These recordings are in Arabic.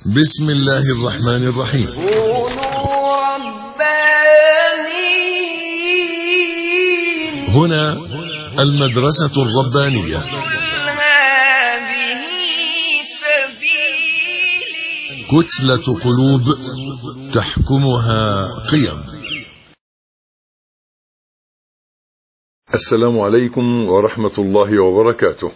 بسم الله الرحمن الرحيم. كونوا ربانيين. هنا المدرسة الربانية. هذه سبيلي. كتلة قلوب تحكمها قيم. السلام عليكم ورحمة الله وبركاته.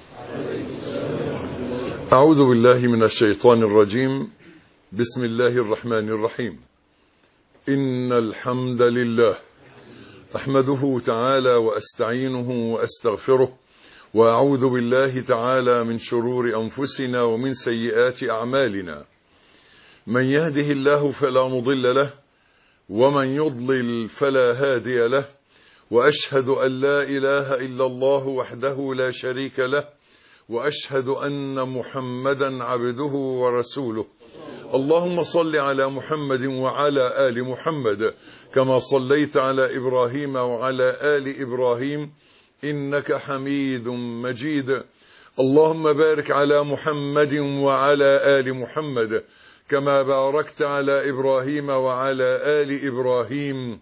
أعوذ بالله من الشيطان الرجيم. بسم الله الرحمن الرحيم. إن الحمد لله أحمده تعالى وأستعينه وأستغفره، وأعوذ بالله تعالى من شرور أنفسنا ومن سيئات أعمالنا. من يهده الله فلا مضل له، ومن يضلل فلا هادي له، وأشهد أن لا إله إلا الله وحده لا شريك له، وأشهد أن محمدا عبده ورسوله. اللهم صل على محمد وعلى آل محمد كما صليت على إبراهيم وعلى آل إبراهيم إنك حميد مجيد. اللهم بارك على محمد وعلى آل محمد كما باركت على إبراهيم وعلى آل إبراهيم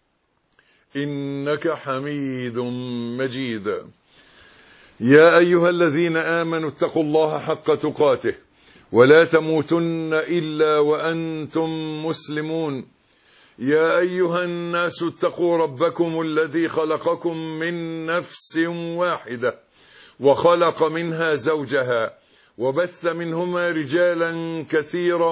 إنك حميد مجيد. يا أيها الذين آمنوا اتقوا الله حق تقاته ولا تموتن إلا وأنتم مسلمون. يا أيها الناس اتقوا ربكم الذي خلقكم من نفس واحدة وخلق منها زوجها وبث منهما رجالا كثيرا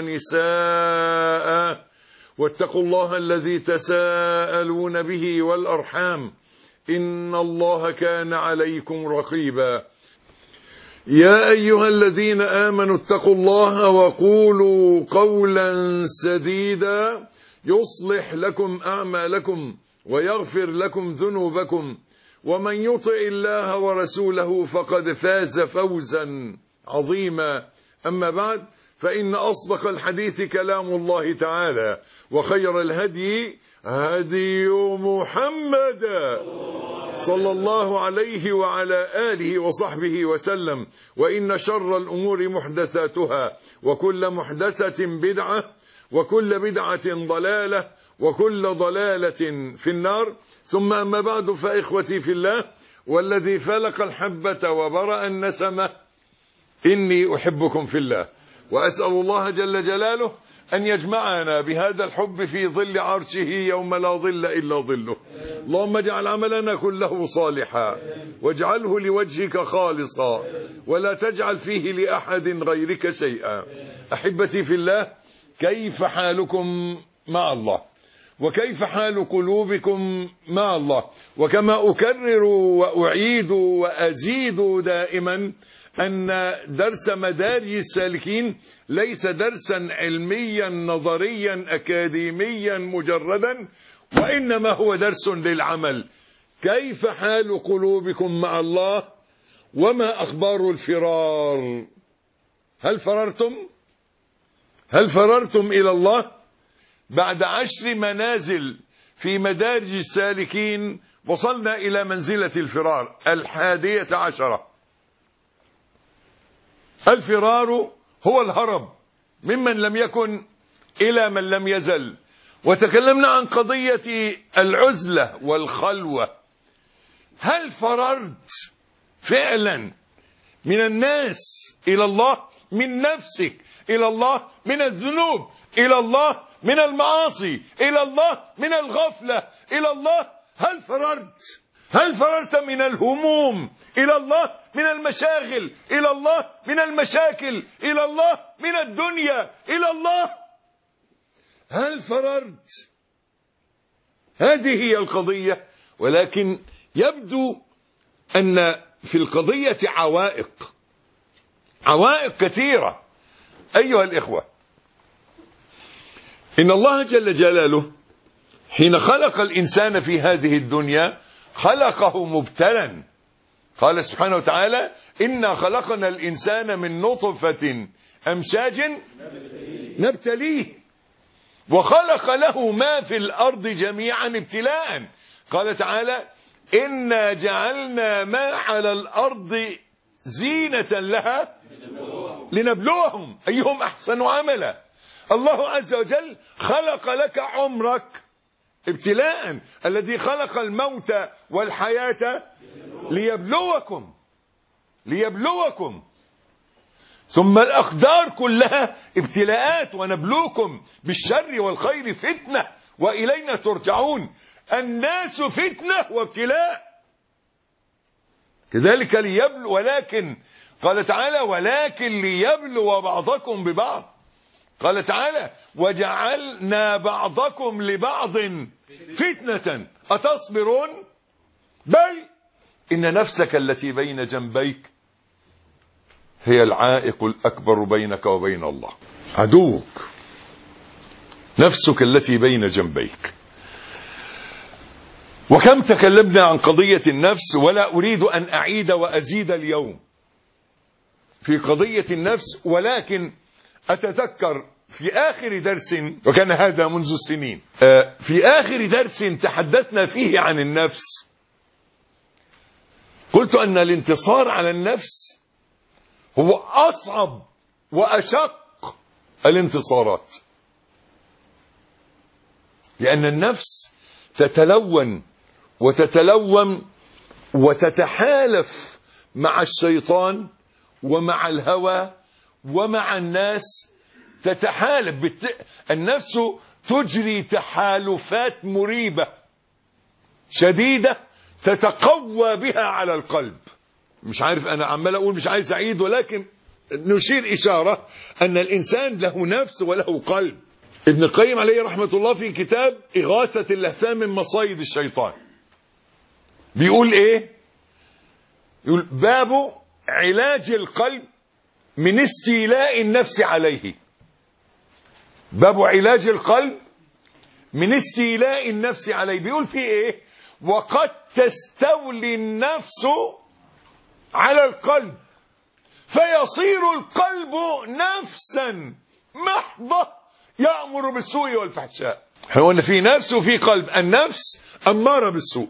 ونساء، واتقوا الله الذي تساءلون به والأرحام إن الله كان عليكم رقيبا. يا أيها الذين آمنوا اتقوا الله وقولوا قولا سديدا يصلح لكم أعمالكم ويغفر لكم ذنوبكم، ومن يطع الله ورسوله فقد فاز فوزا عظيما. أما بعد، فإن أصدق الحديث كلام الله تعالى، وخير الهدي هدي محمد صلى الله عليه وعلى آله وصحبه وسلم، وإن شر الأمور محدثاتها، وكل محدثة بدعة، وكل بدعة ضلالة، وكل ضلالة في النار. ثم أما بعد، فإخوتي في الله، والذي فلق الحبة وبرأ النسمة، إني أحبكم في الله، وأسأل الله جل جلاله أن يجمعنا بهذا الحب في ظل عرشه يوم لا ظل إلا ظله. اللهم اجعل عملنا كله صالحا، واجعله لوجهك خالصا، ولا تجعل فيه لأحد غيرك شيئا. أحبتي في الله، كيف حالكم مع الله؟ وكيف حال قلوبكم مع الله؟ وكما أكرر وأعيد وأزيد دائما، أن درس مدارج السالكين ليس درسا علميا نظريا أكاديميا مجردا، وإنما هو درس للعمل. كيف حال قلوبكم مع الله؟ وما أخبار الفرار؟ هل فررتم إلى الله؟ بعد 10 منازل في مدارج السالكين وصلنا إلى منزلة الفرار 11. الفرار هو الهرب ممن لم يكن إلى من لم يزل. وتكلمنا عن قضية العزلة والخلوة. هل فررت فعلا من الناس إلى الله، من نفسك إلى الله، من الذنوب إلى الله، من المعاصي إلى الله، من الغفلة إلى الله؟ هل فررت من الهموم إلى الله، من المشاغل إلى الله، من المشاكل إلى الله، من الدنيا إلى الله؟ هل فررت؟ هذه هي القضية. ولكن يبدو أن في القضية عوائق كثيرة. أيها الإخوة، إن الله جل جلاله حين خلق الإنسان في هذه الدنيا خلقه مبتلا. قال سبحانه وتعالى: إنا خلقنا الإنسان من نطفة أمشاج نبتليه، وخلق له ما في الأرض جميعا ابتلاء. قال تعالى: إنا جعلنا ما على الأرض زينة لها لنبلوهم أيهم أحسن عملا. الله عز وجل خلق لك عمرك ابتلاء، الذي خلق الموت والحياة ليبلوكم. ثم الأقدار كلها ابتلاءات، ونبلوكم بالشر والخير فتنة وإلينا ترجعون. الناس فتنة وابتلاء كذلك ليبلو، ولكن قال تعالى ولكن ليبلو بعضكم ببعض. قال تعالى وجعلنا بعضكم لبعض فتنة أتصبرون بل إن نفسك التي بين جنبيك هي العائق الأكبر بينك وبين الله. عدوك نفسك التي بين جنبيك. وكم تكلمنا عن قضية النفس، ولا أريد أن أعيد وأزيد اليوم في قضية النفس، ولكن أتذكر في آخر درس، وكان هذا منذ سنين، في آخر درس تحدثنا فيه عن النفس، قلت أن الانتصار على النفس هو أصعب وأشق الانتصارات، لأن النفس تتلون وتتلوم وتتحالف مع الشيطان ومع الهوى ومع الناس، تتحالف النفس تجري تحالفات مريبة شديدة تتقوى بها على القلب. مش عارف، أنا عمال أقول مش عايز أعيد، ولكن نشير إشارة أن الإنسان له نفس وله قلب. ابن القيم عليه رحمة الله في كتاب إغاثة اللهفان من مصايد الشيطان بيقول إيه؟ يقول باب علاج القلب من استيلاء النفس عليه. باب علاج القلب من استيلاء النفس عليه. بيقول فيه إيه؟ وقد تستولي النفس على القلب فيصير القلب نفسا محضة يأمر بالسوء والفحشاء. احنا قلنا في نفس وفي قلب. النفس أمارة بالسوء،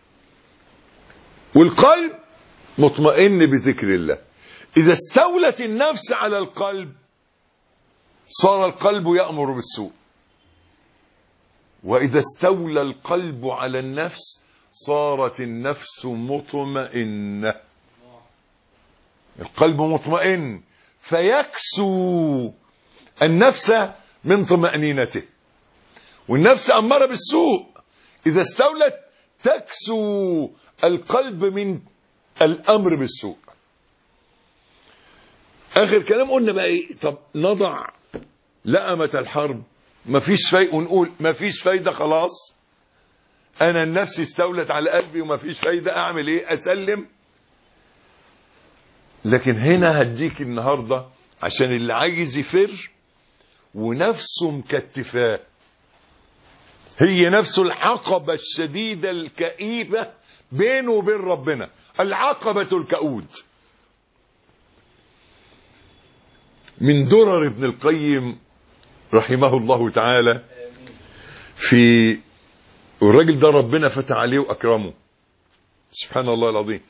والقلب مطمئن بذكر الله. إذا استولت النفس على القلب صار القلب يأمر بالسوء، وإذا استولى القلب على النفس صارت النفس مطمئنة. القلب مطمئن فيكسو النفس من طمأنينته، والنفس أمارة بالسوء إذا استولت تكسو القلب من الأمر بالسوء. آخر كلام قلنا بقى إيه؟ طب نضع لأمة الحرب، مفيش فايدة، ونقول مفيش فايدة خلاص، أنا النفس استولت على قلبي ومفيش فايدة، أعمل إيه؟ أسلم. لكن هنا هديك النهاردة عشان اللي عايز يفر ونفسه مكتفاه، هي نفس العقبة الشديدة الكئيبة بينه وبين ربنا، العقبة الكؤود. من درر ابن القيم رحمه الله تعالى، في والراجل ده ربنا فتح عليه وأكرمه سبحان الله العظيم،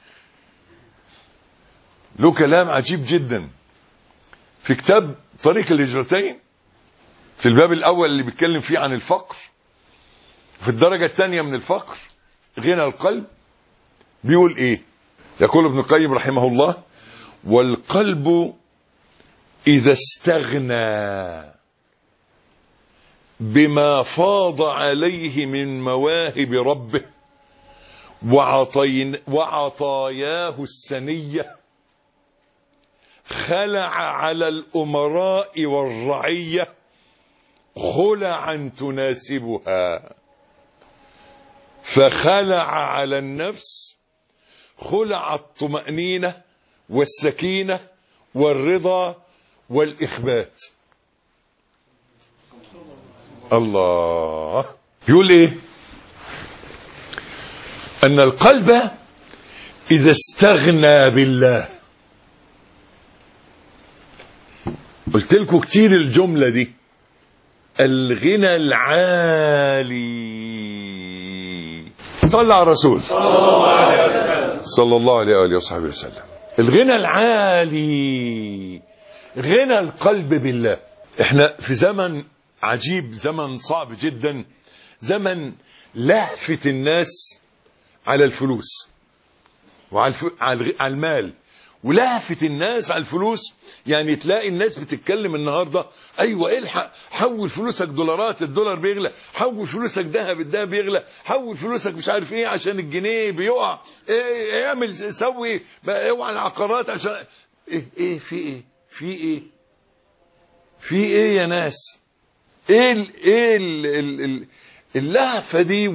له كلام عجيب جدا في كتاب طريق الهجرتين، في الباب الأول اللي بيتكلم فيه عن الفقر، في الدرجة الثانية من الفقر غنى القلب. بيقول إيه؟ يقول ابن القيم رحمه الله: والقلب إذا استغنى بما فاض عليه من مواهب ربه وعطاياه السنية خلع على الأمراء والرعية خلعا تناسبها، فخلع على النفس خلع الطمأنينة والسكينة والرضا والإخبات. الله يقول إيه؟ أن القلب إذا استغنى بالله، قلت لكم كتير الجملة دي، الغنى العالي. صلى على الرسول صلى الله عليه وآله وصحبه وسلم. الغنى العالي غنى القلب بالله. احنا في زمن عجيب، زمن صعب جدا، زمن لهفة الناس على الفلوس وعلى على المال، ولهفة الناس على الفلوس. يعني تلاقي الناس بتتكلم النهاردة: ايوه الحق، حول فلوسك دولارات، الدولار بيغلى، حول فلوسك ذهب، الذهب بيغلى، حول فلوسك مش عارف ايه عشان الجنيه بيقع، اعمل سوي اوعى العقارات عشان ايه في ايه يا ناس؟ اللهفة دي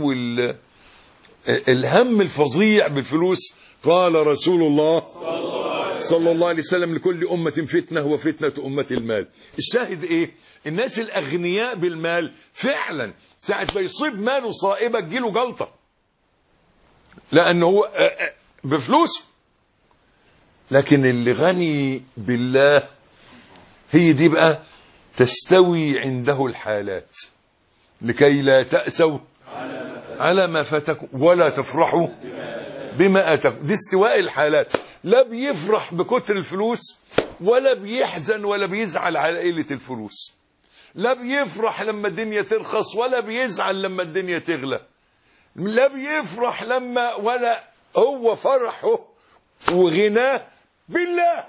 الهم الفظيع بالفلوس. قال رسول الله صلى الله عليه وسلم: لكل أمة فتنة وفتنة أمة المال. الشاهد ايه؟ الناس الأغنياء بالمال فعلا ساعة ما يصيب ماله صائبة تجيله جلطة، لأنه هو بفلوسه. لكن اللي غني بالله هي دي بقى تستوي عنده الحالات، لكي لا تأسوا على ما فاتكم ولا تفرحوا بما آتاكم. دي استواء الحالات. لا بيفرح بكتر الفلوس، ولا بيحزن ولا بيزعل على قلة الفلوس. لا بيفرح لما الدنيا ترخص، ولا بيزعل لما الدنيا تغلى. لا بيفرح لما، ولا هو فرحه وغناه بالله،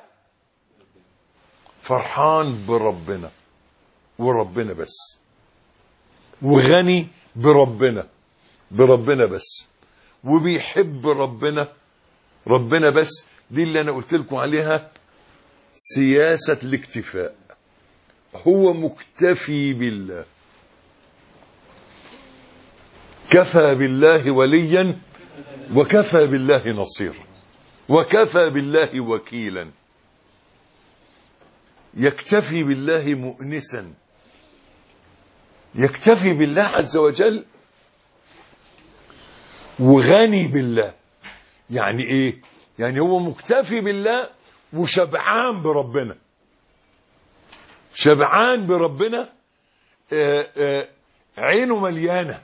فرحان بربنا وربنا بس، وغني بربنا بس، وبيحب ربنا بس. دي اللي انا قلت لكم عليها سياسة الاكتفاء. هو مكتفي بالله، كفى بالله وليا وكفى بالله نصيرا وكفى بالله وكيلا. يكتفي بالله مؤنسا، يكتفي بالله عز وجل، وغني بالله. يعني ايه؟ يعني هو مكتفي بالله وشبعان بربنا، شبعان بربنا. عينه مليانة،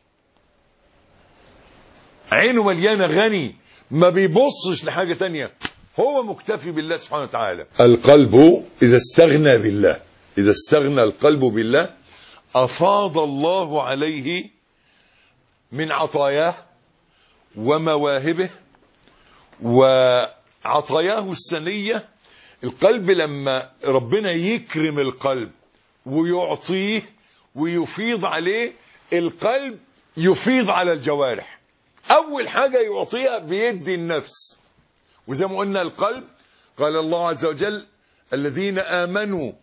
عينه مليانة، غني، ما بيبصش لحاجة تانية، هو مكتفي بالله سبحانه وتعالى. القلب إذا استغنى بالله، إذا استغنى القلب بالله أفاض الله عليه من عطاياه ومواهبه وعطاياه السنية. القلب لما ربنا يكرم القلب ويعطيه ويفيض عليه، القلب يفيض على الجوارح. أول حاجة يعطيها بيدي النفس. وزي ما قلنا القلب، قال الله عز وجل: الذين آمنوا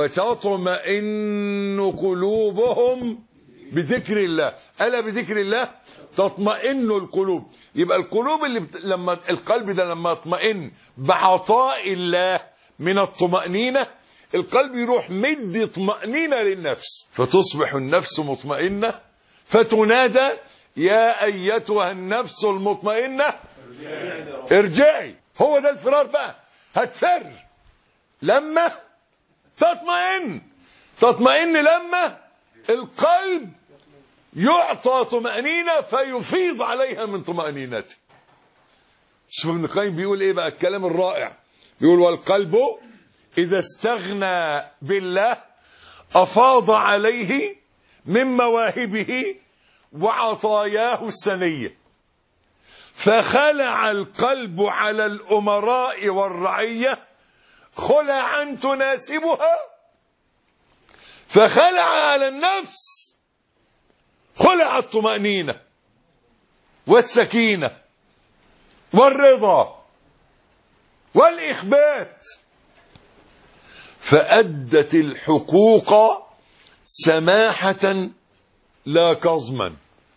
وتطمئن قلوبهم بذكر الله. ألا بذكر الله تطمئن القلوب. يبقى القلوب لما القلب ده لما يطمئن بعطاء الله من الطمأنينة، القلب يروح مدي طمأنينة للنفس، فتصبح النفس مطمئنة، فتنادى: يا أيتها النفس المطمئنة ارجعي. هو ده الفرار بقى. هتفر لما تطمئن لما القلب يعطى طمأنينة فيفيض عليها من طمأنينته. شوف ابن القيم بيقول ايه بقى الكلام الرائع. بيقول: والقلب إذا استغنى بالله أفاض عليه من مواهبه وعطاياه السنية، فخلع القلب على الأمراء والرعية خلعا تناسبها، فخلع على النفس خلع الطمأنينة والسكينة والرضا والإخبات، فأدت الحقوق سماحة لا كظما،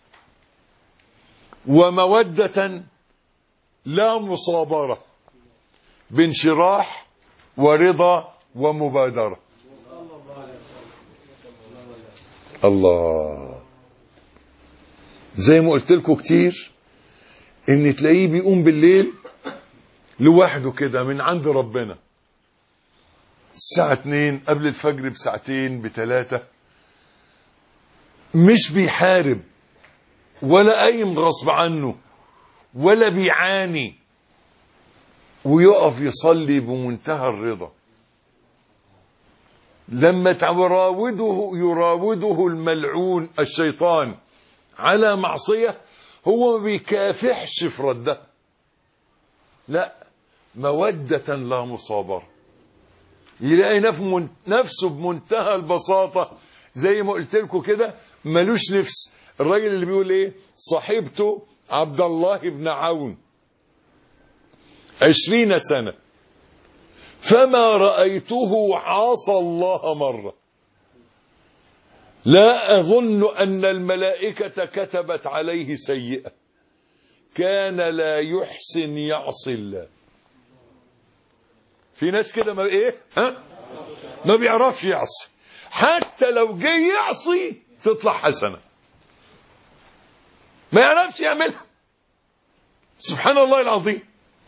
ومودة لا مصابرة، بانشراح ورضا ومبادرة. الله. زي ما قلت لكم كتير ان تلاقيه بيقوم بالليل لوحده كده من عند ربنا الساعة 2 قبل الفجر بساعتين ب3، مش بيحارب ولا قايم غصب عنه ولا بيعاني، ويقف يصلي بمنتهى الرضا. لما يراوده الملعون الشيطان على معصية، هو ما بيكافحش في ردها، لا، مودة لا مصابرة. يلاقي نفسه بمنتهى البساطة، زي ما قلت لكم كده، ملوش نفس. الراجل اللي بيقول ايه؟ صاحبته عبد الله بن عون 20 سنة فما رأيته عاصى الله مرة، لا أظن أن الملائكة كتبت عليه سيئة، كان لا يحسن يعصي الله. في ناس كده ما بيعرفش يعصي، حتى لو جه يعصي تطلع حسنة، ما يعرفش يعملها، سبحان الله العظيم.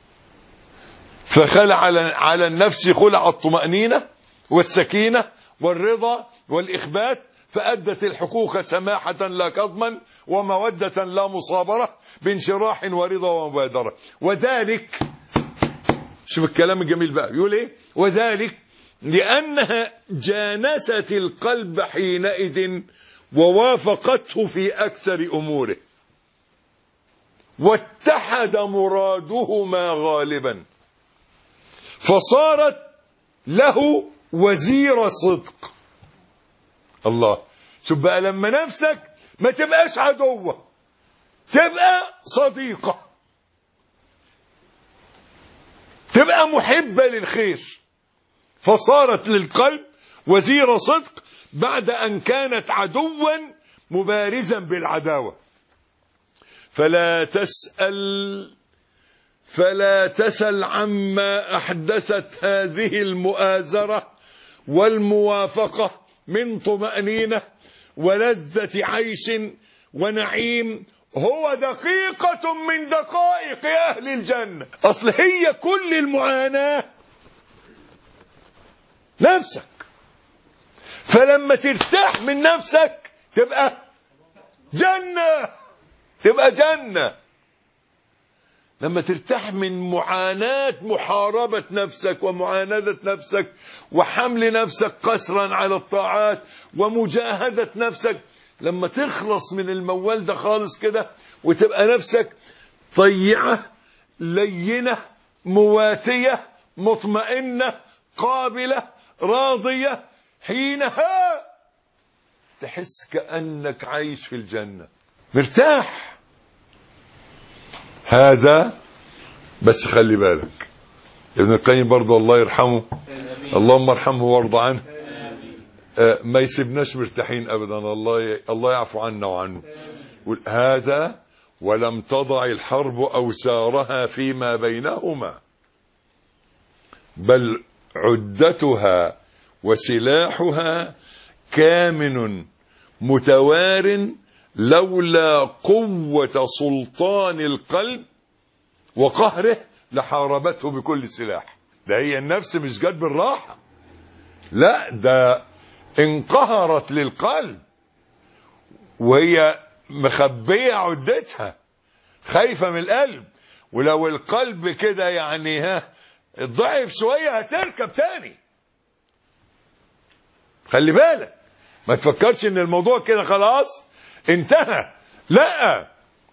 فخلع على النفس خلع الطمأنينة والسكينة والرضا والإخبات، فأدت الحقوق سماحة لا كظما ومودة لا مصابرة بانشراح ورضا ومبادرة. وذلك، شوف الكلام الجميل بقى، يقول ايه؟ وذلك لأنها جانست القلب حينئذ ووافقته في أكثر أموره، واتحد مرادهما غالبا، فصارت له وزير صدق. الله، شوف بقى لما نفسك ما تبقاش عدوة، تبقى صديقة، تبقى محبة للخير، فصارت للقلب وزير صدق بعد أن كانت عدوا مبارزا بالعداوة. فلا تسل عما أحدثت هذه المؤازرة والموافقة من طمأنينة ولذة عيش ونعيم، هو دقيقة من دقائق أهل الجنة. أصل هي كل المعاناة نفسك، فلما ترتاح من نفسك تبقى جنة، تبقى جنة. لما ترتاح من معاناة محاربة نفسك ومعاندة نفسك وحمل نفسك قسرا على الطاعات ومجاهدة نفسك، لما تخلص من الموال ده خالص كده وتبقى نفسك طيعة لينة مواتية مطمئنة قابلة راضية، حينها تحس كأنك عايش في الجنة مرتاح. هذا بس خلي بالك، ابن القيم برضه الله يرحمه، اللهم ارحمه وارضى عنه، ما يسيبناش مرتاحين ابدا، الله يعفو عنا وعنه. هذا ولم تضع الحرب اوسارها فيما بينهما، بل عدتها وسلاحها كامن متوار، لولا قوة سلطان القلب وقهره لحاربته بكل سلاح. ده هي النفس مش جت بالراحة، لا، ده انقهرت للقلب وهي مخبية عدتها، خايفة من القلب. ولو القلب كده يعني ضعف شوية هتركب تاني. خلي بالك، ما تفكرش ان الموضوع كده خلاص انتهى، لا.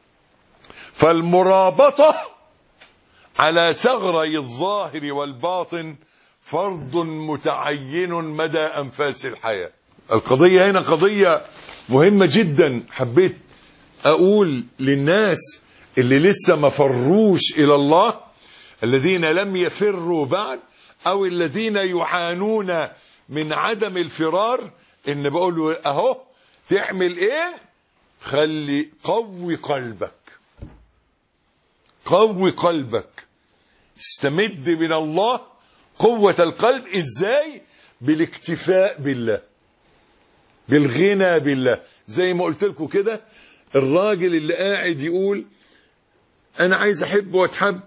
فالمرابطة على ثغري الظاهر والباطن فرض متعين مدى أنفاس الحياة. القضية هنا قضية مهمة جدا، حبيت أقول للناس اللي لسه ما فروش إلى الله، الذين لم يفروا بعد، أو الذين يعانون من عدم الفرار، إن بقول له أهو تعمل إيه؟ قوي قلبك، قوي قلبك، استمد من الله قوة القلب. إزاي؟ بالاكتفاء بالله، بالغنى بالله. زي ما قلت لكم كده، الراجل اللي قاعد يقول أنا عايز أحب وأتحب،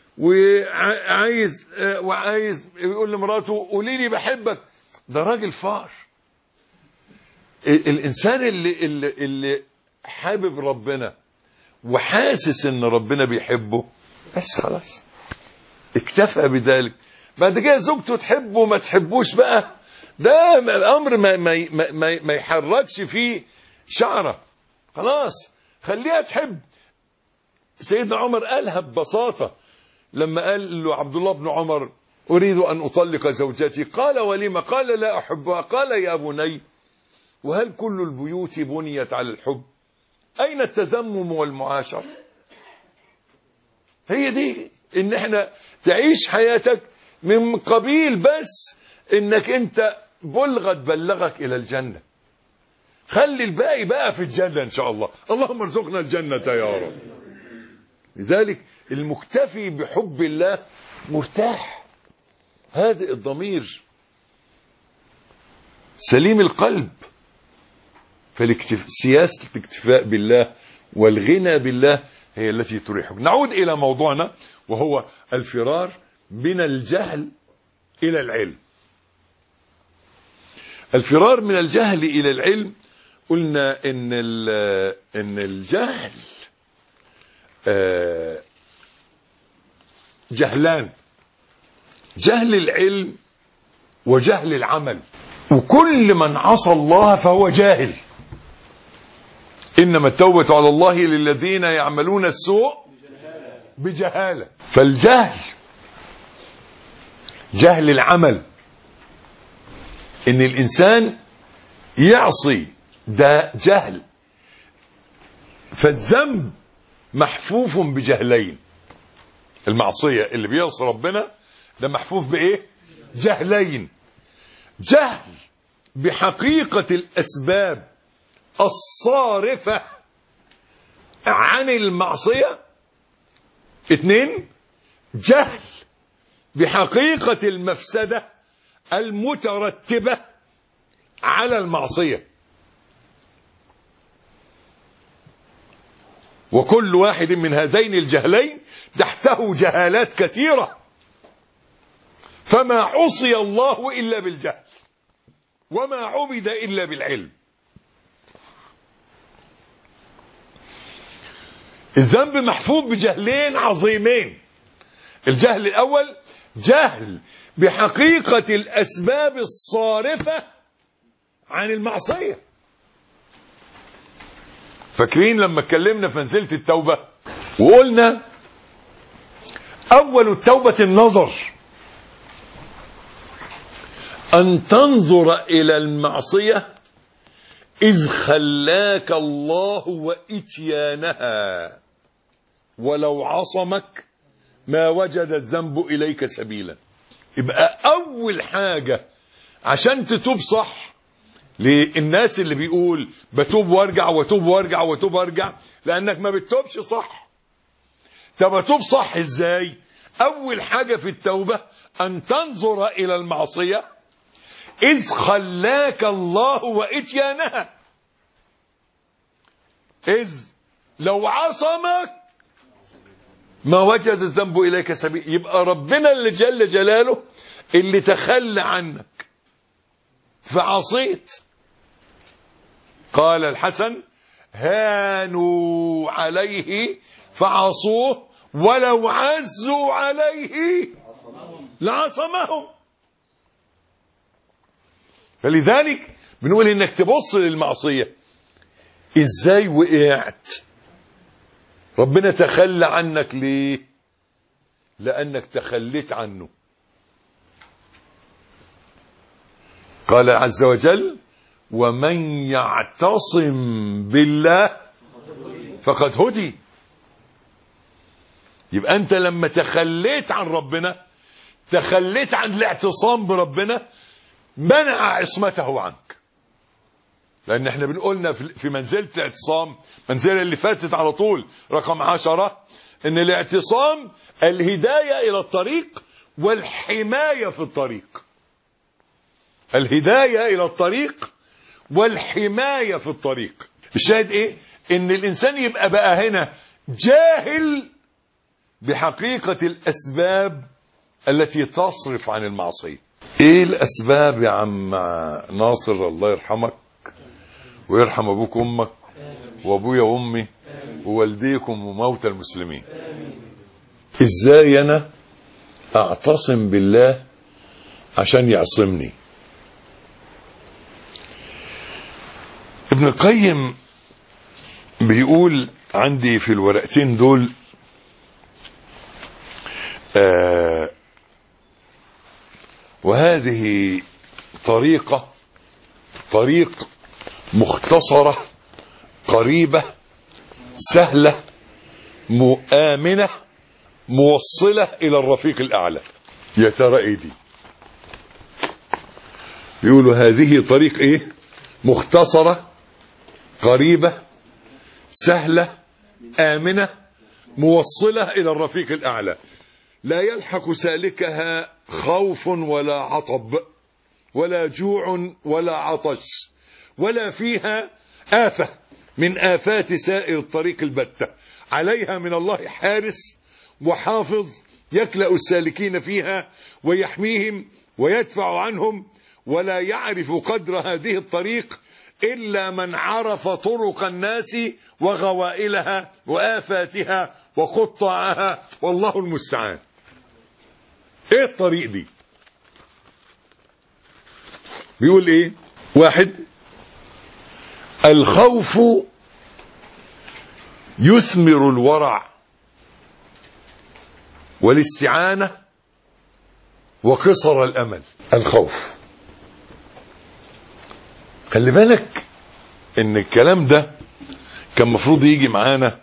وعايز يقول لمراته قولي لي بحبك، ده راجل فار. الإنسان اللي حابب ربنا وحاسس ان ربنا بيحبه، بس خلاص اكتفى بذلك. بعد كده زوجته تحبه ما تحبوش بقى، ده امر ما يحركش فيه شعره. خلاص خليها تحب. سيدنا عمر قالها ببساطه لما قال له عبد الله بن عمر: اريد ان اطلق زوجتي. قال: ولم؟ قال: لا احبها. قال: يا بني، وهل كل البيوت بنيت على الحب؟ اين التذمم والمعاشره؟ هي دي ان احنا تعيش حياتك من قبيل بس انك انت بلغك الى الجنة. خلي الباقي بقى في الجنة ان شاء الله. اللهم ارزقنا الجنة يا رب. لذلك المكتفي بحب الله مرتاح، هادئ الضمير، سليم القلب. سياسة الاكتفاء بالله والغنى بالله هي التي تريحك. نعود إلى موضوعنا، وهو الفرار من الجهل إلى العلم. الفرار من الجهل إلى العلم، قلنا إن الجهل جهلان: جهل العلم وجهل العمل. وكل من عصى الله فهو جاهل. إنما التوبة على الله للذين يعملون السوء بجهالة. فالجهل جهل العمل، إن الإنسان يعصي، ده جهل. فالذنب محفوف بجهلين. المعصية اللي بيعصي ربنا ده محفوف بإيه؟ جهلين: جهل بحقيقة الأسباب الصارفة عن المعصية. 2، جهل بحقيقة المفسدة المترتبة على المعصية. وكل واحد من هذين الجهلين تحته جهالات كثيرة، فما عصي الله إلا بالجهل، وما عبد إلا بالعلم. الذنب محفوف بجهلين عظيمين. الجهل الأول جهل بحقيقة الأسباب الصارفة عن المعصية. فاكرين لما اتكلمنا في منزلة التوبة وقلنا أول التوبة النظر، أن تنظر إلى المعصية إذ خلاك الله وإتيانها، ولو عصمك ما وجد الذنب إليك سبيلا. يبقى أول حاجة عشان تتوب صح، للناس اللي بيقول بتوب وارجع وتوب وارجع وتوب وارجع، لأنك ما بتتوبش صح. طب أتوب صح إزاي؟ أول حاجة في التوبة أن تنظر إلى المعصية إذ خلاك الله وإتيانها، إذ لو عصمك ما وجد الذنب إليك سبيل. يبقى ربنا اللي جل جلاله اللي تخلى عنك فعصيت. قال الحسن: هانوا عليه فعصوه ولو عزوا عليه لعصمهم. فلذلك بنقول انك تبص للمعصية ازاي وقعت. ربنا تخلى عنك ليه؟ لأنك تخليت عنه. قال عز وجل: ومن يعتصم بالله فقد هدي. يبقى أنت لما تخليت عن ربنا، تخليت عن الاعتصام بربنا، منع عصمته عنك. لأن احنا بنقولنا في منزلة الاعتصام، منزلة اللي فاتت على طول رقم 10، ان الاعتصام الهداية الى الطريق والحماية في الطريق. الهداية الى الطريق والحماية في الطريق. الشاهد ايه؟ ان الانسان يبقى بقى هنا جاهل بحقيقة الاسباب التي تصرف عن المعصية. ايه الاسباب يا عم ناصر؟ الله يرحمك ويرحم ابوك وامك وابويا وامي ووالديكم وموتى المسلمين. ازاي انا اعتصم بالله عشان يعصمني؟ ابن القيم بيقول عندي في الورقتين دول وهذه طريق مختصرة قريبة سهلة آمنة موصلة إلى الرفيق الأعلى. يا ترى إيه دي؟ يقولوا هذه طريق إيه؟ مختصرة قريبة سهلة آمنة موصلة إلى الرفيق الأعلى، لا يلحق سالكها خوف ولا عطب ولا جوع ولا عطش، ولا فيها آفة من آفات سائر الطريق البتة، عليها من الله حارس وحافظ يكلأ السالكين فيها ويحميهم ويدفع عنهم، ولا يعرف قدر هذه الطريق إلا من عرف طرق الناس وغوائلها وآفاتها وقطاعها، والله المستعان. ايه الطريق دي؟ بيقول ايه؟ 1، الخوف يثمر الورع والاستعانة وقصر الأمل. الخوف، خلي بالك ان الكلام ده كان مفروض يجي معانا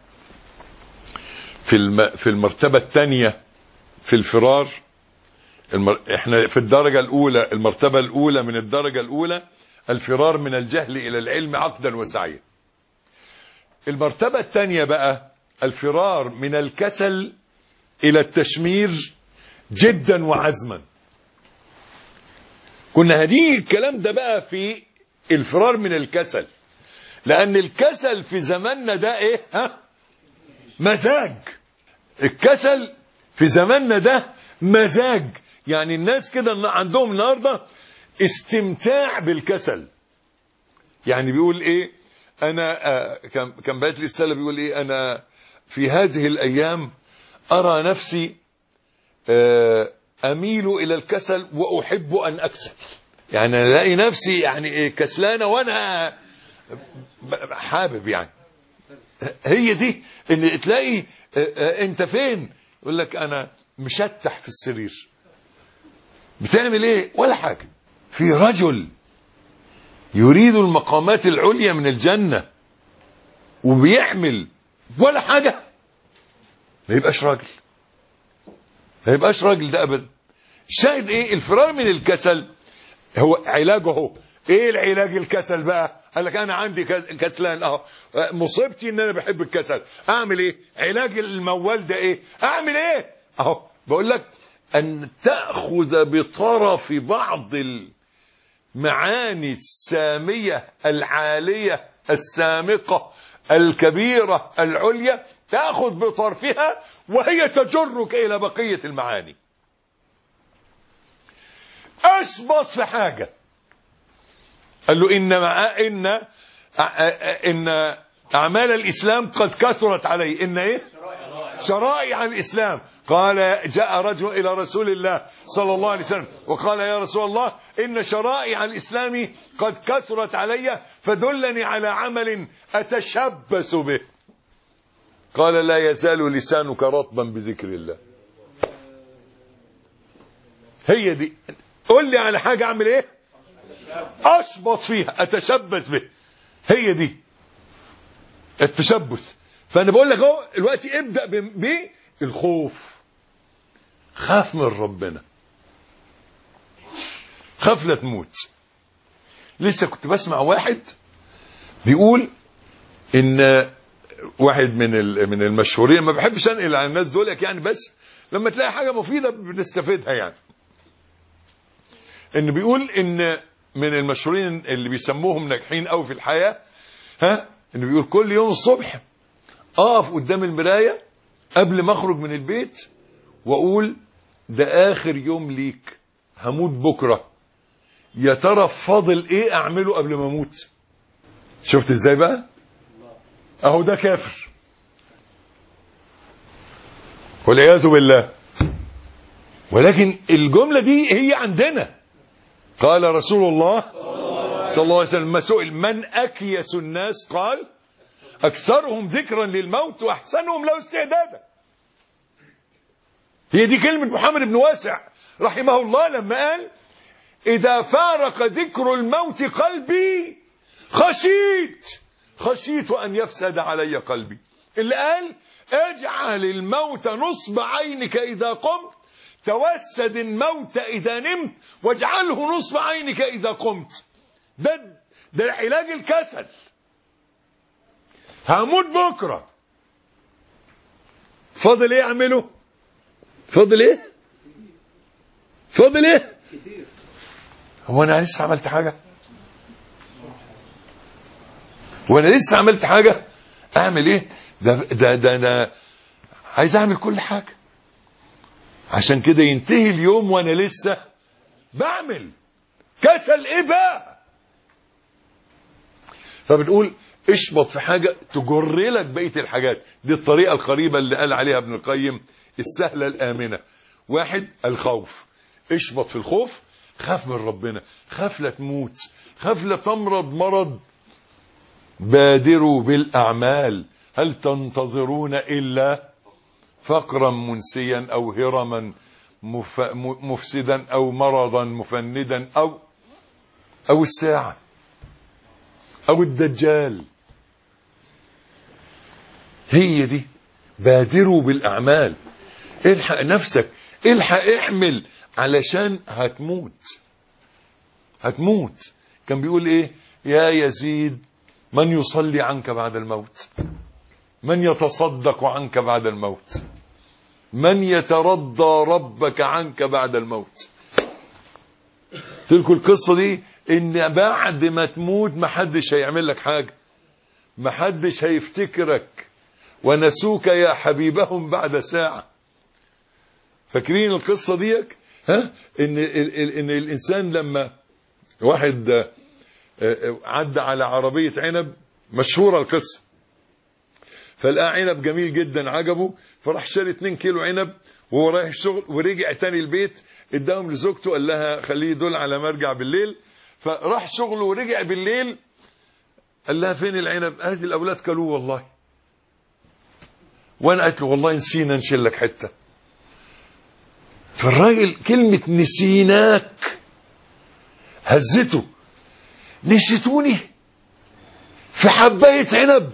في المرتبة الثانية في الفرار. احنا في الدرجة الأولى، المرتبة الأولى من الدرجة الأولى الفرار من الجهل إلى العلم عقدا وسعيا. المرتبة الثانية بقى الفرار من الكسل إلى التشمير جدا وعزما. كنا هديه الكلام ده بقى في الفرار من الكسل، لأن الكسل في زماننا ده إيه؟ مزاج. الكسل في زماننا ده مزاج، يعني الناس كده عندهم النهارده استمتاع بالكسل. يعني بيقول ايه؟ انا كان باعت لي رساله بيقول ايه؟ انا في هذه الايام ارى نفسي اميل الى الكسل واحب ان اكسل. يعني الاقي نفسي يعني كسلانه وانا حابب. يعني هي دي ان تلاقي انت فين؟ يقول لك انا مشتح في السرير. بتعمل ايه؟ ولا حاجه. في رجل يريد المقامات العليا من الجنه وبيعمل ولا حاجه، ما يبقاش راجل. ما يبقاش راجل ده ابدا. الشاهد ايه؟ الفرار من الكسل هو علاجه. هو ايه العلاج الكسل بقى؟ قال لك انا عندي كسلان اهو، مصيبتي ان انا بحب الكسل، اعمل ايه؟ علاج الموال ده ايه؟ اعمل ايه؟ اهو بقول لك ان تاخذ بطرف بعض المعاني الساميه العاليه السامقه الكبيره العليا، تاخذ بطرفها وهي تجرك الى بقيه المعاني. اشبط في حاجه قال له ان اعمال الاسلام قد كثرت علي. ان ايه؟ شرائع الاسلام. قال جاء رجل الى رسول الله صلى الله عليه وسلم وقال يا رسول الله ان شرائع الاسلام قد كثرت علي فدلني على عمل اتشبث به. قال لا يزال لسانك رطبا بذكر الله. هي دي. قل لي على حاجه اعمل ايه؟ اشبط فيها، اتشبث به. هي دي التشبث. فانا بقول لك اهو دلوقتي ابدا بالخوف. خاف من ربنا، خاف لا تموت. لسه كنت بسمع واحد بيقول ان واحد من المشهورين، ما بحبش انقل على الناس دول يعني، بس لما تلاقي حاجه مفيده بنستفيدها يعني. ان بيقول ان من المشهورين اللي بيسموهم ناجحين قوي في الحياه، ان بيقول كل يوم الصبح اقف قدام المرايه قبل ما اخرج من البيت واقول ده اخر يوم ليك، هموت بكره، يا ترى فاضل ايه اعمله قبل ما اموت؟ شفت ازاي بقى؟ اهو ده كافر والعياذ بالله. ولكن الجمله دي هي عندنا. قال رسول الله صلى الله عليه وسلم ما سئل من أكيس الناس قال أكثرهم ذكرا للموت وأحسنهم له استعدادا. هي دي كلمة محمد بن واسع رحمه الله لما قال إذا فارق ذكر الموت قلبي خشيت أن يفسد علي قلبي. اللي قال اجعل الموت نصب عينك إذا قمت، توسد الموت إذا نمت، واجعله نصب عينك إذا قمت. ده علاج الكسل. هموت بكرة، فاضل ايه اعمله؟ فاضل ايه كتير. هو انا لسه عملت حاجة؟ اعمل ايه؟ ده انا عايز اعمل كل حاجة، عشان كده ينتهي اليوم وانا لسه بعمل. كسل ايه بقى؟ فبنقول اشبط في حاجة تجر لك بقية الحاجات. دي الطريقة القريبة اللي قال عليها ابن القيم السهلة الآمنة. واحد، الخوف. اشبط في الخوف، خاف من ربنا، خاف لا تموت، خاف لا تمرض مرض. بادروا بالأعمال هل تنتظرون إلا فقرا منسيا أو هرما مفسدا أو مرضا مفندا أو الساعة أو الدجال. هي دي بادروا بالأعمال. الحق نفسك، الحق اعمل، علشان هتموت. كان بيقول ايه؟ يا يزيد من يصلي عنك بعد الموت، من يتصدق عنك بعد الموت، من يترضى ربك عنك بعد الموت. تلك القصة دي ان بعد ما تموت محدش هيعمل لك حاجة، محدش هيفتكرك. ونسوك يا حبيبهم بعد ساعة. فاكرين القصة ديك؟ ان الانسان لما واحد عدى على عربية عنب، مشهورة القصة، فلقى عنب جميل جدا عجبه، فراح شال 2 كيلو عنب وهو رايح الشغل، ورجع تاني البيت اداهم لزوجته، قال لها خليه يدل على ما ارجع بالليل. فراح شغله ورجع بالليل، قال لها فين العنب؟ قالت الاولاد كلوه والله. وانا قلت له والله نسينا نشيل لك حته. فالراجل كلمه نسيناك هزته. نسيتوني في حبايه عنب؟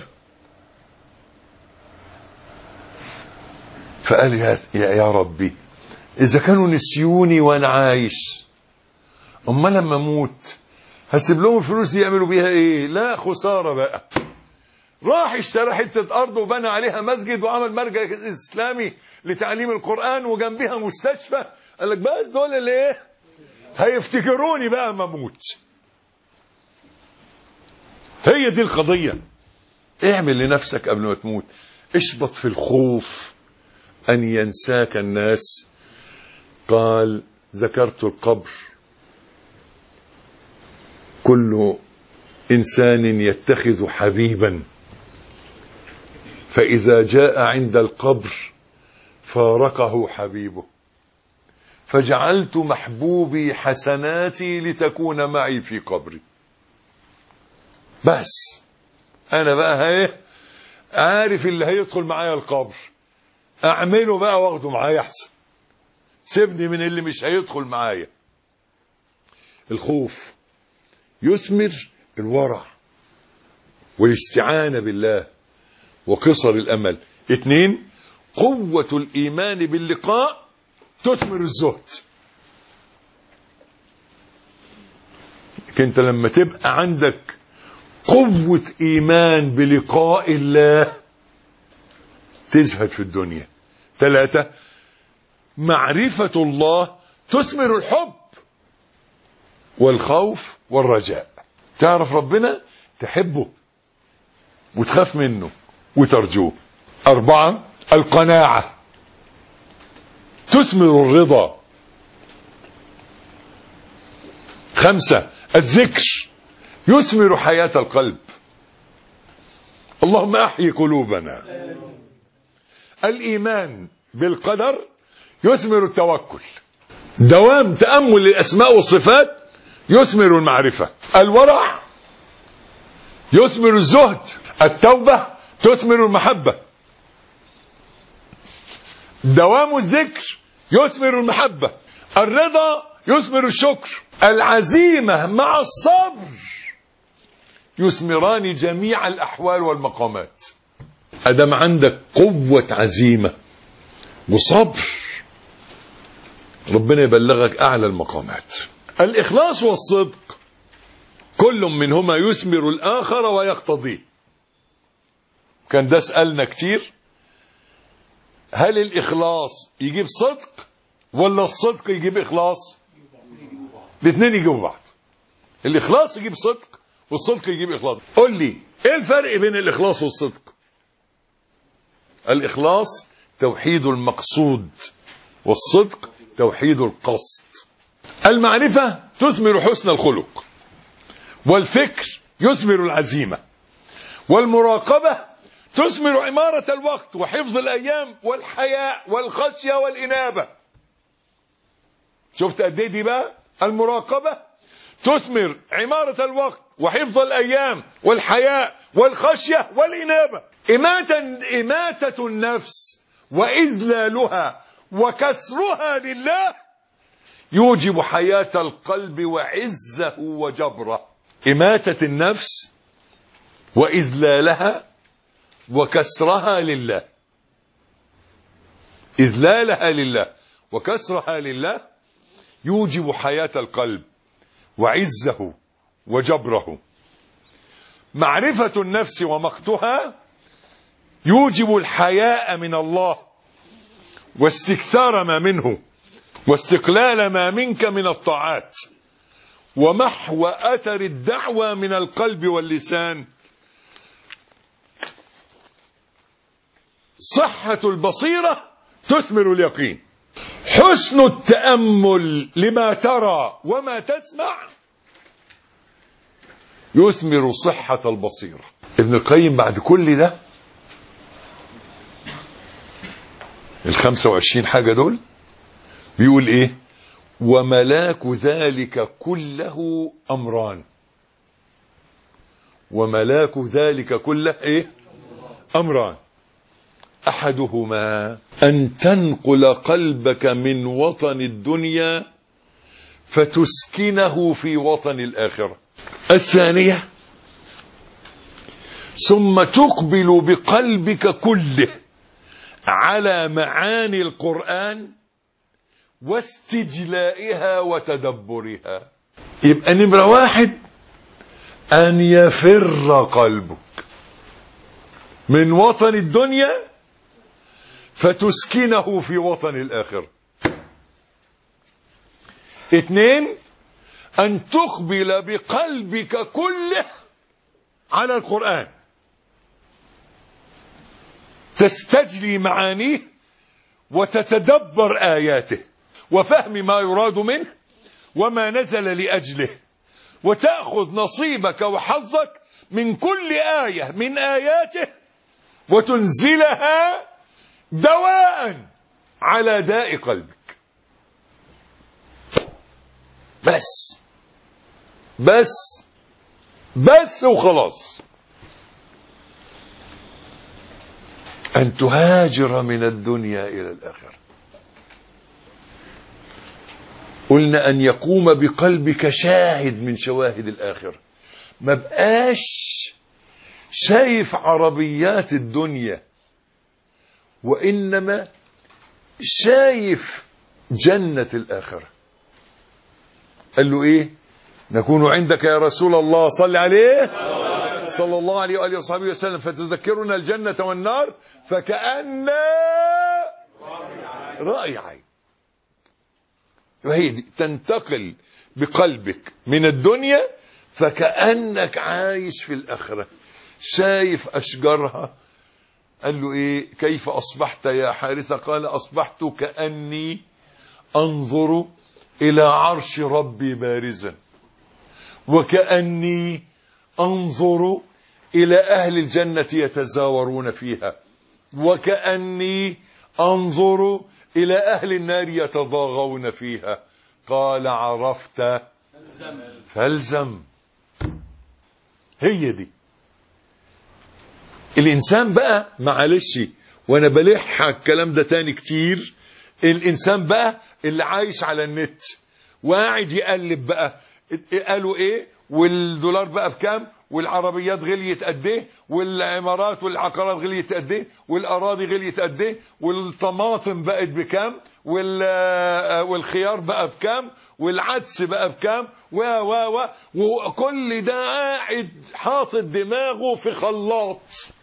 فقال يا ربي اذا كانوا نسيوني وانا عايش، اما لما اموت هسيب لهم الفلوس دي يعملوا بيها ايه؟ لا خساره بقى. راح اشترى حته ارض وبنى عليها مسجد وعمل مركز اسلامي لتعليم القران وجنبها مستشفى. قال لك بس دول اللي ايه هيفتكروني بقى ما اموت. هي دي القضيه. اعمل لنفسك قبل ما تموت. اشبط في الخوف ان ينساك الناس. قال ذكرت القبر، كل انسان يتخذ حبيبا، فإذا جاء عند القبر فارقه حبيبه، فجعلت محبوبي حسناتي لتكون معي في قبري. بس أنا بقى عارف اللي هيدخل معايا القبر، أعمله بقى واخده معايا أحسن، سيبني من اللي مش هيدخل معايا. الخوف يثمر الورع والاستعانة بالله وقصر الأمل. 2، قوة الإيمان باللقاء تثمر الزهد. انت لما تبقى عندك قوة إيمان بلقاء الله تزهد في الدنيا. 3، معرفة الله تثمر الحب والخوف والرجاء. تعرف ربنا تحبه وتخاف منه وترجوه. 4، القناعة تثمر الرضا. 5، الذكر يثمر حياة القلب. اللهم أحيي قلوبنا. الإيمان بالقدر يثمر التوكل. دوام تأمل الأسماء والصفات يثمر المعرفة. الورع يثمر الزهد. التوبة تثمر المحبة. دوام الذكر يثمر المحبة. الرضا يثمر الشكر. العزيمة مع الصبر يثمران جميع الأحوال والمقامات. أدام عندك قوة عزيمة وصبر، ربنا يبلغك أعلى المقامات. الإخلاص والصدق كل منهما يثمر الآخر ويقتضيه. كان ده سألنا كتير، هل الإخلاص يجيب صدق ولا الصدق يجيب إخلاص؟ الاثنين يجيبوا بعض. الإخلاص يجيب صدق والصدق يجيب إخلاص. قل لي إيه الفرق بين الإخلاص والصدق؟ الإخلاص توحيد المقصود، والصدق توحيد القصد. المعرفة تثمر حسن الخلق، والفكر يثمر العزيمة، والمراقبة تثمر عمارة الوقت وحفظ الأيام والحياء والخشية والإنابة. شفت قد ايه دي بقى؟ المراقبة تثمر عمارة الوقت وحفظ الأيام والحياء والخشية والإنابة. إماتة النفس وإذلالها وكسرها لله يوجب حياة القلب وعزه وجبره. إماتة النفس وإذلالها وكسرها لله. إذلالها لله وكسرها لله يوجب حياة القلب وعزه وجبره. معرفة النفس ومقتها يوجب الحياء من الله واستكثار ما منه واستقلال ما منك من الطاعات ومحو أثر الدعوة من القلب واللسان. صحة البصيرة تثمر اليقين. حسن التأمل لما ترى وما تسمع يثمر صحة البصيرة. ابن القيم بعد كل ده 25 حاجة دول بيقول ايه؟ وملاك ذلك كله أمران. وملاك ذلك كله ايه؟ أمران. أحدهما أن تنقل قلبك من وطن الدنيا فتسكنه في وطن الآخرة. الثانية ثم تقبل بقلبك كله على معاني القرآن واستجلائها وتدبرها. يبقى نمرة واحد أن يفر قلبك من وطن الدنيا فتسكنه في وطن الآخرة. 2 أن تقبل بقلبك كله على القرآن تستجلي معانيه وتتدبر آياته وفهم ما يراد منه وما نزل لأجله، وتأخذ نصيبك وحظك من كل آية من آياته وتنزلها دواء على داء قلبك. بس وخلاص. أن تهاجر من الدنيا إلى الآخرة. قلنا أن يقوم بقلبك شاهد من شواهد الآخرة. ما بقاش شايف عربيات الدنيا، وإنما شايف جنة الآخرة. قال له إيه؟ نكون عندك يا رسول الله صل عليه صلى الله عليه وآله وصحبه وسلم فتذكرنا الجنة والنار فكأن رأي عين. وهي تنتقل بقلبك من الدنيا فكأنك عايش في الآخرة، شايف أشجارها. قال له إيه؟ كيف أصبحت يا حارثة؟ قال أصبحت كأني أنظر إلى عرش ربي بارزا، وكأني أنظر إلى أهل الجنة يتزاورون فيها، وكأني أنظر إلى أهل النار يتضاغون فيها. قال عرفت فالزم. هي دي الإنسان بقى. معلش وأنا بلح الكلام ده تاني كتير. الإنسان بقى اللي عايش على النت وقاعد يقلب بقى قالوا إيه، والدولار بقى بكام، والعربيات غليت قد ايه، والعمارات والعقارات غليت قد ايه، والاراضي غليت قد ايه، والطماطم بقت بكام، والخيار بقى بكام، والعدس بقى بكام، وكل ده قاعد حاطط دماغه في خلاط.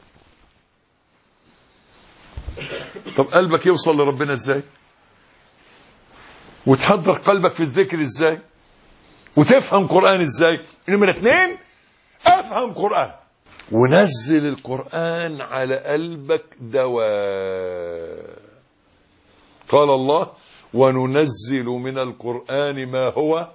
طب قلبك يوصل لربنا ازاي؟ وتحضر قلبك في الذكر ازاي؟ وتفهم قرآن ازاي؟ نمرة 2 افهم قرآن، ونزل القرآن على قلبك دواء. قال الله وننزل من القرآن ما هو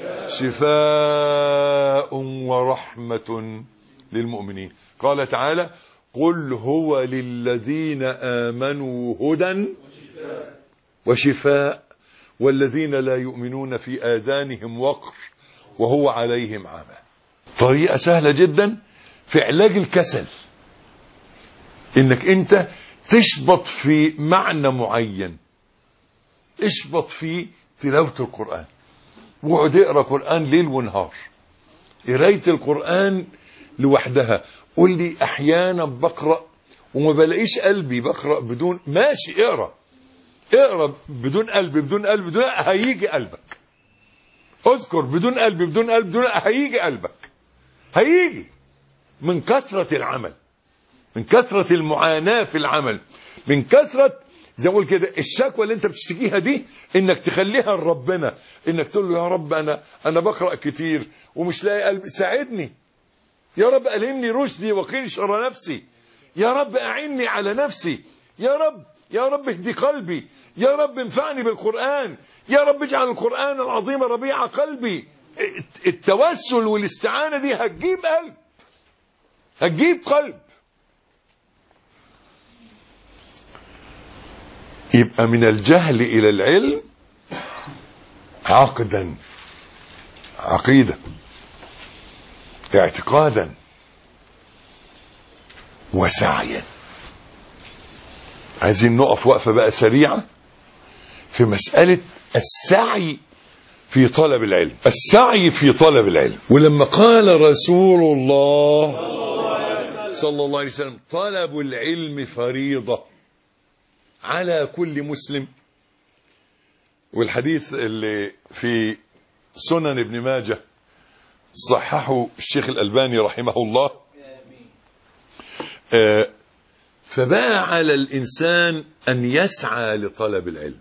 شفاء ورحمة للمؤمنين. قال تعالى قل هو للذين آمنوا هدى وشفاء والذين لا يؤمنون في آذانهم وقر وهو عليهم عمى. طريقة سهلة جدا في علاج الكسل، انك انت تشبط في معنى معين، اشبط في تلاوة القرآن، واقعد اقرا قرآن ليل ونهار. قراية القرآن لوحدها. قول لي احيانا بقرأ وما بلاقيش قلبي، بقرأ بدون ماشي، اقرا بدون قلب، بدون قلب، بدون قلب، هيجي قلبك. اذكر بدون قلب، بدون قلب، بدون قلب، هيجي قلبك. هيجي من كثرة العمل، من كثرة المعاناة في العمل، من كثرة زي ما اقول كده الشكوى اللي انت بتشتكيها دي، انك تخليها لربنا، انك تقول له يا رب انا بقرأ كتير ومش لاقي قلب، ساعدني يا رب، ألهمني رشدي وقيني شر نفسي، يا رب أعني على نفسي، يا رب اهدي قلبي، يا رب انفعني بالقرآن، يا رب اجعل القرآن العظيم ربيع قلبي. التوسل والاستعانة دي هتجيب قلب. يبقى من الجهل إلى العلم عقيدة، اعتقادا، وسعيا. عايزين نقف وقفة بقى سريعة في مسألة السعي في طلب العلم. السعي في طلب العلم. ولما قال رسول الله صلى الله عليه وسلم طلب العلم فريضة على كل مسلم، والحديث اللي في سنن ابن ماجه صححه الشيخ الألباني رحمه الله، فبقى على الإنسان أن يسعى لطلب العلم.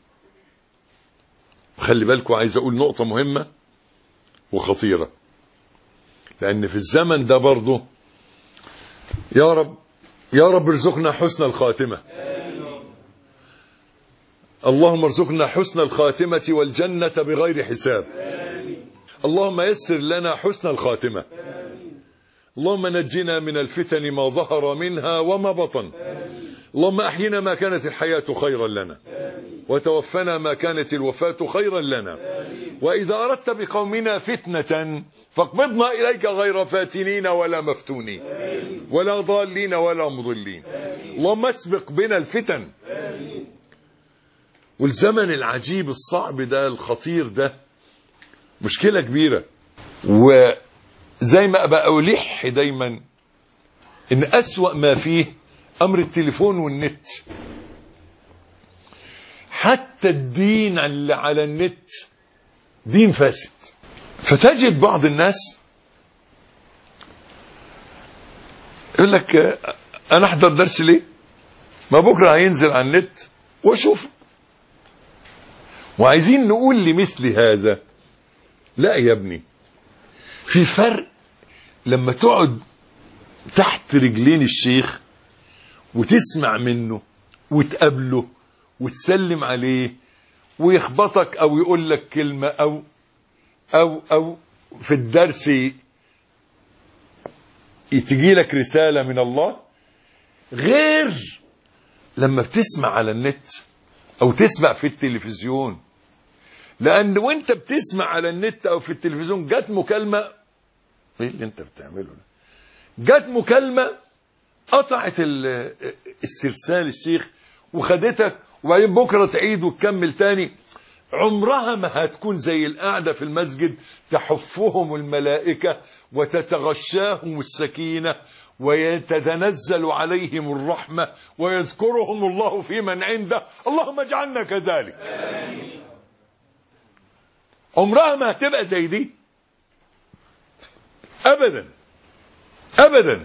خلي بالكم، عايز أقول نقطة مهمة وخطيرة، لأن في الزمن ده برضه يا رب ارزقنا حسن الخاتمة. اللهم ارزقنا حسن الخاتمة والجنة بغير حساب. اللهم يسر لنا حسن الخاتمة. اللهم نجنا من الفتن ما ظهر منها وما بطن. اللهم أحينا ما كانت الحياة خيرا لنا، وتوفنا ما كانت الوفاة خيرا لنا، وإذا أردت بقومنا فتنة فاقبضنا إليك غير فاتنين ولا مفتونين ولا ضالين ولا مضلين. اللهم اسبق بنا الفتن. والزمن العجيب الصعب ده الخطير ده مشكلة كبيرة. وزي ما أبقى ألح دايما إن أسوأ ما فيه أمر التليفون والنت. حتى الدين اللي على النت دين فاسد. فتجد بعض الناس يقول لك أنا أحضر درس ليه؟ ما بكرة هينزل على النت وأشوف. وعايزين نقول لمثل هذا لا يا ابني، في فرق لما تقعد تحت رجلين الشيخ وتسمع منه وتقابله وتسلم عليه ويخبطك او يقول لك كلمة او في الدرس تجي لك رسالة من الله، غير لما بتسمع على النت او تسمع في التلفزيون لان وانت بتسمع على النت او في التلفزيون جت مكالمه، ايه اللي انت بتعمله ده؟ جت مكالمه قطعت السلسال الشيخ وخدتك، وبعدين بكره تعيد وتكمل تاني. عمرها ما هتكون زي القعده في المسجد تحفهم الملائكه وتتغشاهم السكينه ويتنزل عليهم الرحمه ويذكرهم الله في من عنده. اللهم اجعلنا كذلك. عمرها ما هتبقى زي دي ابدا ابدا.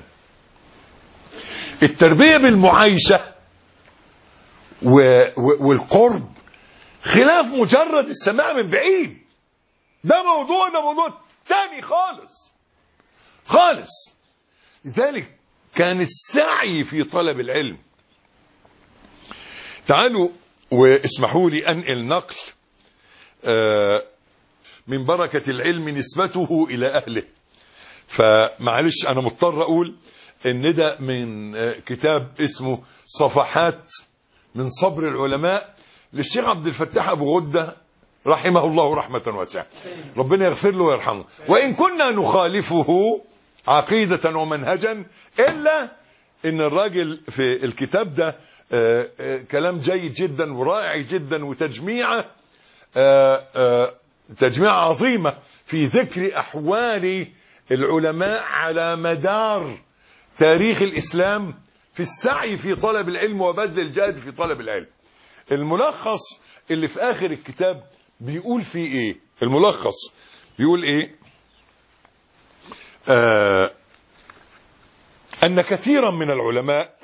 التربيه بالمعايشه والقرب خلاف مجرد السماع من بعيد. ده موضوع تاني خالص. لذلك كان السعي في طلب العلم. تعالوا واسمحوا لي انقل نقل من بركة العلم نسبته الى اهله. فمعلش انا مضطر اقول ان ده من كتاب اسمه صفحات من صبر العلماء للشيخ عبد الفتاح ابو غدة رحمه الله رحمة واسعة، ربنا يغفر له ويرحمه. وان كنا نخالفه عقيدة ومنهجا الا ان الراجل في الكتاب ده كلام جيد جدا ورائع جدا، وتجميعة تجميعة عظيمة في ذكر احوال العلماء على مدار تاريخ الاسلام في السعي في طلب العلم وبذل الجهد في طلب العلم. الملخص اللي في اخر الكتاب بيقول فيه ايه؟ الملخص بيقول ايه؟ ان كثيرا من العلماء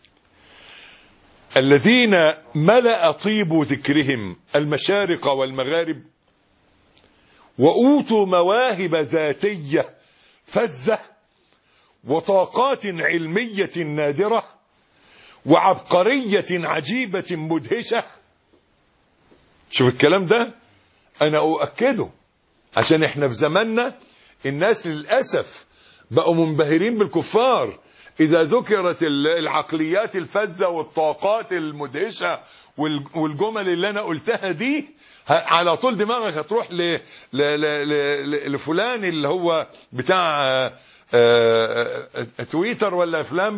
الذين ملأ طيب ذكرهم المشارق والمغارب وأوتوا مواهب ذاتية فذة وطاقات علمية نادرة وعبقرية عجيبة مدهشة. شوف الكلام ده أنا أؤكده عشان إحنا في زماننا الناس للأسف بقوا منبهرين بالكفار. إذا ذكرت العقليات الفذة والطاقات المدهشة والجمل اللي أنا قلتها دي على طول دماغك هتروح لفلان اللي هو بتاع تويتر، ولا فلان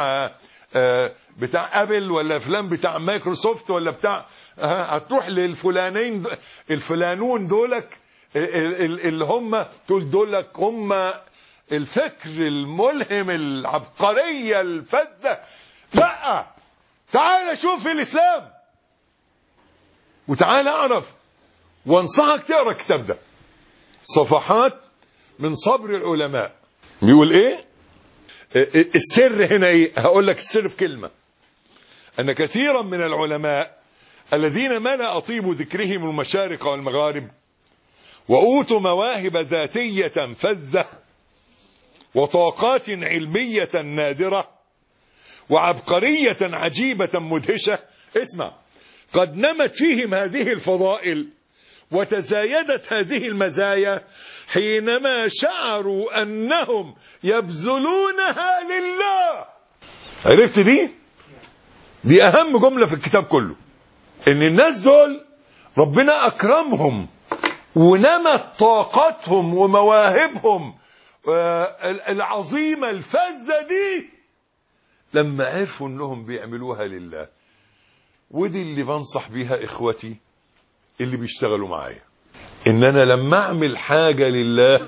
بتاع ابل، ولا فلان بتاع مايكروسوفت، ولا بتاع هتروح للفلانين الفلانون دولك اللي هم دولك هم الفكر الملهم العبقرية الفذة. لا، تعال شوف الإسلام وتعال اعرف، وانصحك تقرا الكتاب ده صفحات من صبر العلماء. بيقول ايه السر هنا؟ ايه هقول لك السر في كلمة: ان كثيرا من العلماء الذين ملأ طيب ذكرهم المشارق والمغارب وأوتوا مواهب ذاتية فذة وطاقات علمية نادرة وعبقرية عجيبة مدهشة، اسمع، قد نمت فيهم هذه الفضائل وتزايدت هذه المزايا حينما شعروا أنهم يبذلونها لله. عرفت دي أهم جملة في الكتاب كله، إن الناس دول ربنا أكرمهم ونمت طاقتهم ومواهبهم العظيمة الفذة دي لما عرفوا أنهم بيعملوها لله. ودي اللي بنصح بيها إخوتي اللي بيشتغلوا معايا، إن أنا لما أعمل حاجة لله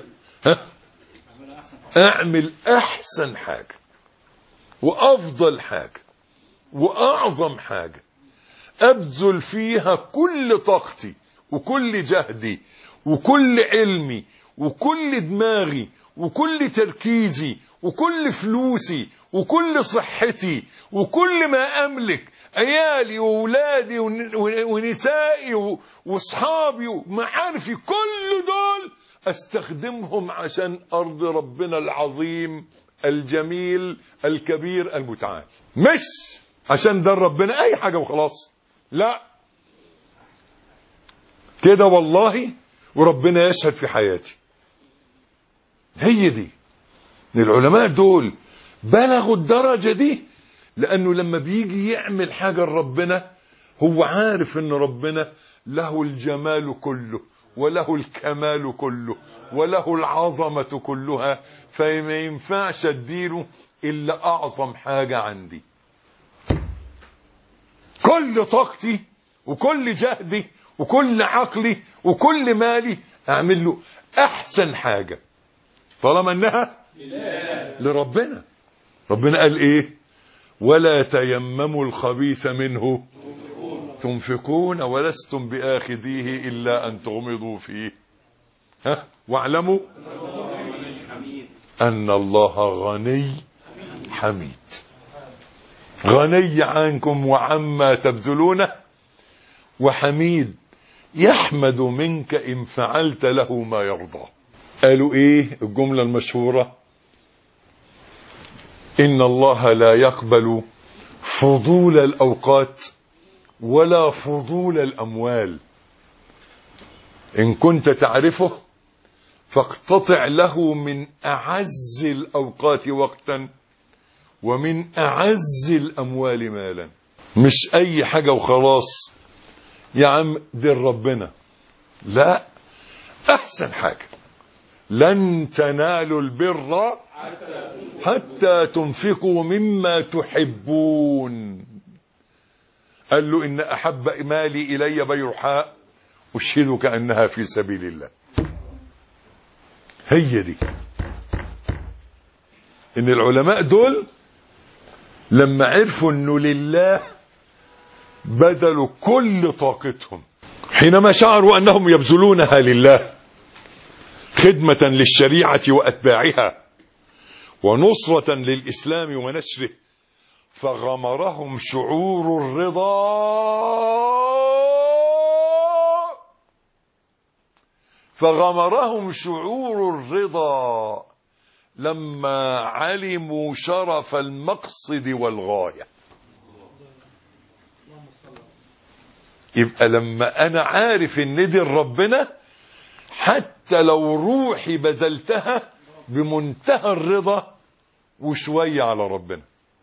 أعمل أحسن حاجة وأفضل حاجة وأعظم حاجة، أبذل فيها كل طاقتي وكل جهدي وكل علمي وكل دماغي وكل تركيزي وكل فلوسي وكل صحتي وكل ما أملك، عيالي وولادي ونسائي واصحابي ومعارفي، كل دول استخدمهم عشان أرض ربنا العظيم الجميل الكبير المتعال، مش عشان ده ربنا أي حاجة وخلاص. لا، كده والله وربنا يشهد في حياتي. هي دي العلماء دول بلغوا الدرجة دي، لأنه لما بيجي يعمل حاجة لربنا هو عارف ان ربنا له الجمال كله وله الكمال كله وله العظمة كلها، فما ينفعش اديله إلا أعظم حاجة عندي. كل طاقتي وكل جهدي وكل عقلي وكل مالي أعمل له أحسن حاجة طالما أنها لربنا. ربنا قال إيه؟ ولا تيمموا الخبيث منه تنفقون ولستم بآخذيه إلا أن تغمضوا فيه واعلموا أن الله غني حميد. غني عنكم وعما تبذلونه، وحميد يحمد منك إن فعلت له ما يرضى. قالوا إيه الجملة المشهورة؟ إن الله لا يقبل فضول الأوقات ولا فضول الأموال. إن كنت تعرفه فاقتطع له من أعز الأوقات وقتا ومن أعز الأموال مالا. مش أي حاجة وخلاص يا عم دي ربنا، لا، أحسن حاجة. لن تنالوا البر حتى تنفقوا مما تحبون. قال له إن أحب مالي إلي بيرحاء أشهدك أنها في سبيل الله. هي دي إن العلماء دول لما عرفوا أنه لله بذلوا كل طاقتهم حينما شعروا أنهم يبذلونها لله خدمة للشريعة وأتباعها ونصرة للإسلام ونشره، فغمرهم شعور الرضا لما علموا شرف المقصد والغاية. يبقى لما أنا عارف إن دي ربنا، حتى لو روحي بذلتها بمنتهى الرضا وشوية على ربنا،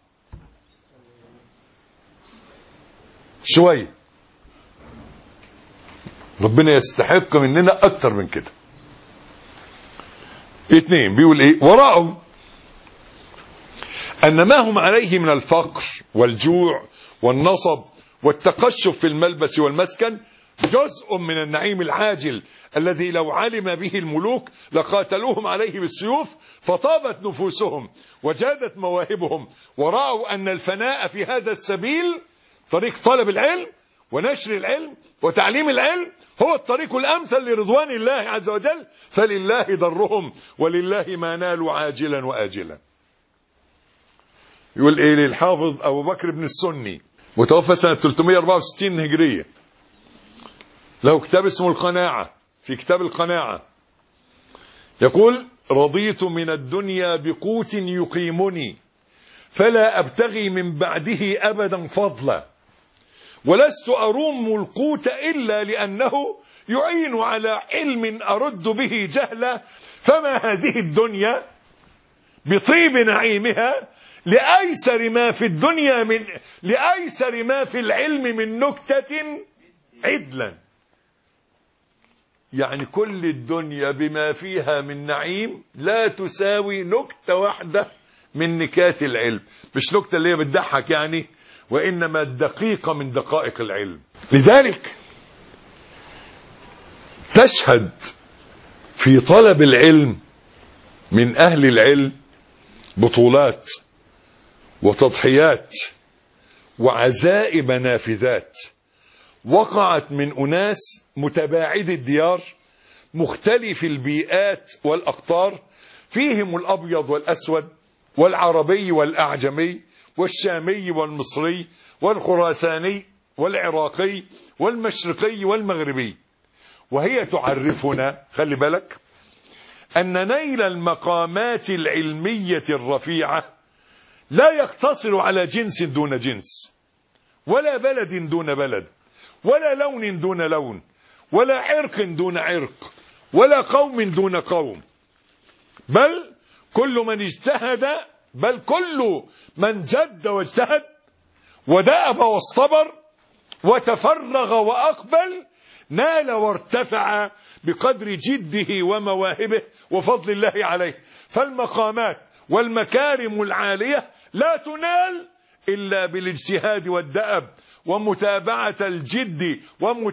شوية. ربنا يستحق مننا أكتر من كده. 2 بيقول إيه؟ ورأوا أن ما هم عليه من الفقر والجوع والنصب والتقشف في الملبس والمسكن جزء من النعيم العاجل الذي لو علم به الملوك لقاتلوهم عليه بالسيوف، فطابت نفوسهم وجادت مواهبهم، ورأوا أن الفناء في هذا السبيل طريق طلب العلم ونشر العلم وتعليم العلم هو الطريق الأمثل لرضوان الله عز وجل، فلله ضرهم ولله ما نالوا عاجلا وآجلا. يقول إيه للحافظ أبو بكر بن السني، متوفى سنة 364 هجرية، له كتاب اسمه القناعة. في كتاب القناعة يقول: رضيت من الدنيا بقوت يقيمني فلا أبتغي من بعده أبدا فضلا، ولست أروم القوت إلا لأنه يعين على علم أرد به جهلا، فما هذه الدنيا بطيب نعيمها لأيسر ما في الدنيا لأيسر ما في العلم من نكتة عدلا. يعني كل الدنيا بما فيها من نعيم لا تساوي نكتة واحدة من نكات العلم، مش نكتة اللي هي بتضحك يعني، وإنما الدقيقة من دقائق العلم. لذلك تشهد في طلب العلم من أهل العلم بطولات وتضحيات وعزائم نافذات وقعت من أناس متباعد الديار مختلف البيئات والأقطار، فيهم الأبيض والأسود والعربي والأعجمي والشامي والمصري والخراساني والعراقي والمشرقي والمغربي. وهي تعرفنا، خلي بالك، أن نيل المقامات العلمية الرفيعة لا يقتصر على جنس دون جنس، ولا بلد دون بلد، ولا لون دون لون، ولا عرق دون عرق، ولا قوم دون قوم، بل كل من جد واجتهد ودأب واصطبر وتفرغ وأقبل نال وارتفع بقدر جده ومواهبه وفضل الله عليه. فالمقامات والمكارم العالية لا تنال إلا بالاجتهاد والدأب ومتابعة الجد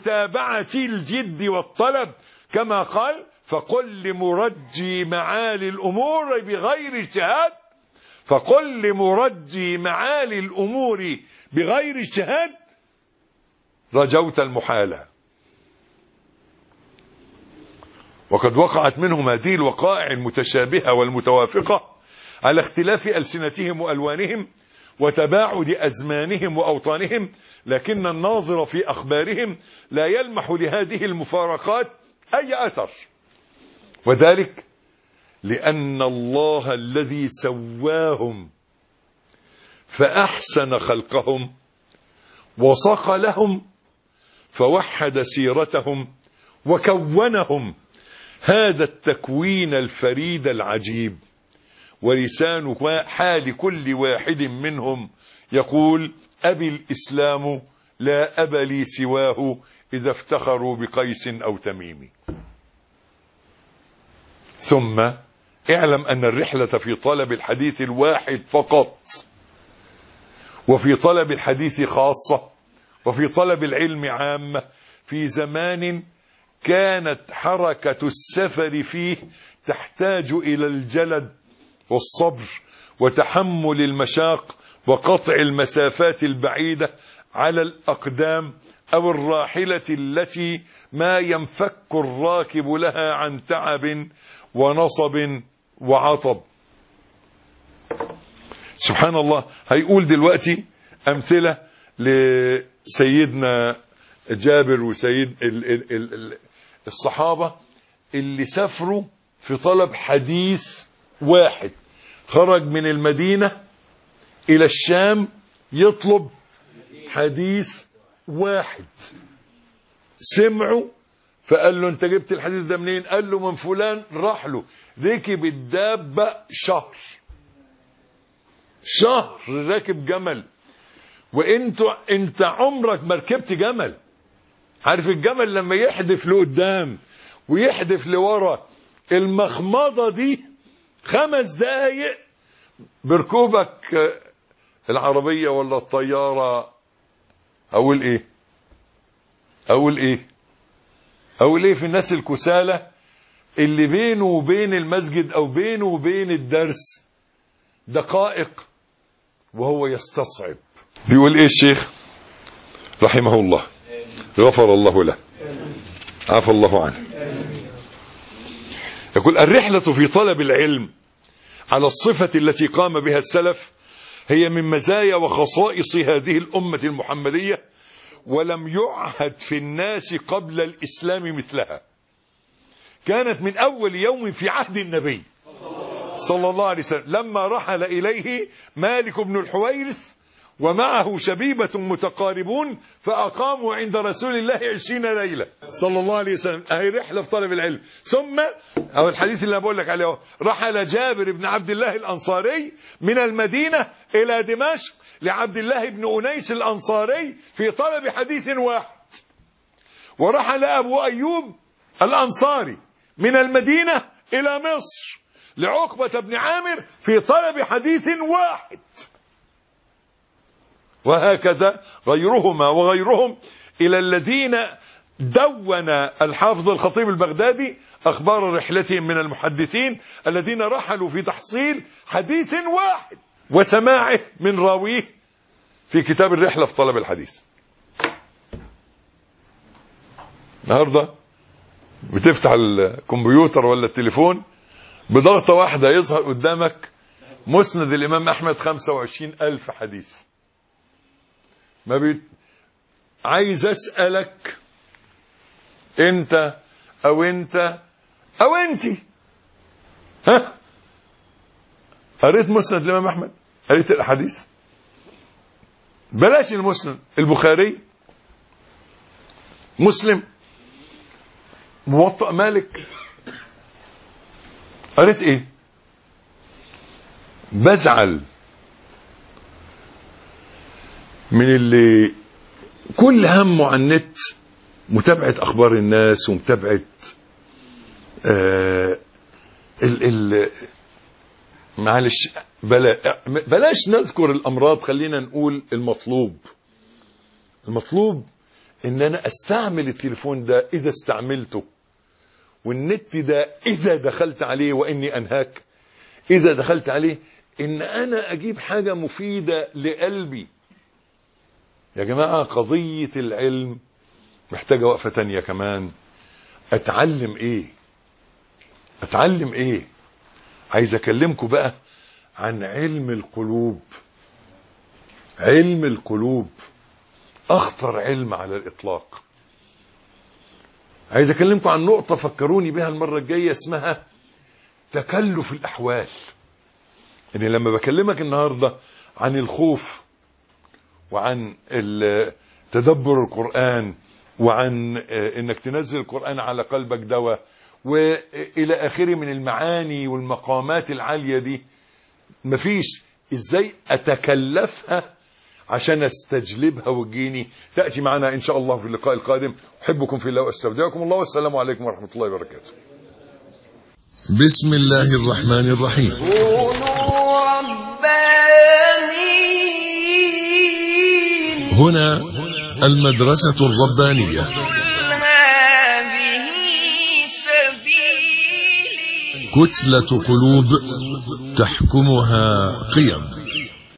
والطلب، كما قال: فقل لمرجي معالي الأمور بغير اجتهاد، فقل لمرجي معالي الأمور بغير اجتهاد رجوت المحالة. وقد وقعت منهم هذه الوقائع المتشابهة والمتوافقة على اختلاف ألسنتهم وألوانهم وتباعد أزمانهم وأوطانهم، لكن الناظر في أخبارهم لا يلمح لهذه المفارقات أي أثر، وذلك لأن الله الذي سواهم فأحسن خلقهم وصقلهم فوحد سيرتهم وكونهم هذا التكوين الفريد العجيب. ولسان حال كل واحد منهم يقول: أبي الإسلام لا أب لي سواه إذا افتخروا بقيس أو تميم. ثم اعلم أن الرحلة في طلب الحديث الواحد فقط، وفي طلب الحديث خاصة، وفي طلب العلم عامة، في زمان كانت حركة السفر فيه تحتاج إلى الجلد والصبر وتحمل المشاق وقطع المسافات البعيدة على الأقدام أو الراحلة التي ما ينفك الراكب لها عن تعب ونصب وعطب. سبحان الله. هيقول دلوقتي أمثلة لسيدنا جابر وسيد الصحابة اللي سافروا في طلب حديث واحد. خرج من المدينة إلى الشام يطلب حديث واحد. سمعوا فقال له: أنت جبت الحديث ده منين؟ قال له: من فلان. راح له ركب الدابة شهر راكب جمل. انت عمرك ما ركبت جمل. عارف الجمل لما يحدف لقدام ويحدف لورا، المخمضة دي 5 دقايق بركوبك العربية ولا الطيارة. أقول ايه في الناس الكسالى اللي بينه وبين المسجد او بينه وبين الدرس دقائق وهو يستصعب. بيقول ايه الشيخ رحمه الله، غفر الله له، عفى الله عنه. يقول: الرحلة في طلب العلم على الصفة التي قام بها السلف هي من مزايا وخصائص هذه الأمة المحمدية، ولم يعهد في الناس قبل الإسلام مثلها. كانت من أول يوم في عهد النبي صلى الله عليه وسلم، لما رحل إليه مالك بن الحويرث ومعه شبيبة متقاربون فأقاموا عند رسول الله 20 ليلة صلى الله عليه وسلم. أهي رحلة في طلب العلم. ثم أو الحديث اللي بقول لك عليه، رحل جابر بن عبد الله الأنصاري من المدينة إلى دمشق لعبد الله بن أنيس الأنصاري في طلب حديث واحد. ورحل أبو أيوب الأنصاري من المدينة إلى مصر لعقبة بن عامر في طلب حديث واحد. وهكذا غيرهما وغيرهم، إلى الذين دون الحافظ الخطيب البغدادي أخبار رحلتهم من المحدثين الذين رحلوا في تحصيل حديث واحد وسماعه من راويه في كتاب الرحلة في طلب الحديث. النهارده بتفتح الكمبيوتر ولا التليفون بضغطة واحدة يظهر قدامك مسند الإمام أحمد 25,000 حديث. عايز أسألك، أنت أو أنت أو أنتي، قريت مسند الإمام أحمد؟ قريت الأحاديث؟ بلاش المسند، البخاري، مسلم، موطأ مالك، قريت ايه؟ بزعل من اللي كل همه على النت متابعة أخبار الناس ومتابعة معلش بلاش نذكر الأمراض، خلينا نقول المطلوب إن أنا أستعمل التليفون ده إذا استعملته، والنت ده إذا دخلت عليه، وإني أنهاك إذا دخلت عليه، إن أنا أجيب حاجة مفيدة لقلبي. يا جماعة قضية العلم محتاجة وقفة تانية كمان. أتعلم إيه؟ عايز أكلمكم بقى عن علم القلوب. علم القلوب أخطر علم على الإطلاق. عايز أكلمكم عن نقطة فكروني بها المرة الجاية، اسمها تكلف الأحوال. يعني لما بكلمك النهاردة عن الخوف، وعن تدبر القرآن، وعن انك تنزل القرآن على قلبك دواء، والى اخره من المعاني والمقامات العالية دي، مفيش ازاي اتكلفها عشان استجلبها وتجيني. تأتي معنا ان شاء الله في اللقاء القادم. احبكم في الله واستودعكم الله، والسلام عليكم ورحمة الله وبركاته. بسم الله الرحمن الرحيم. هنا المدرسة الربانية. كتلة قلوب تحكمها قيم.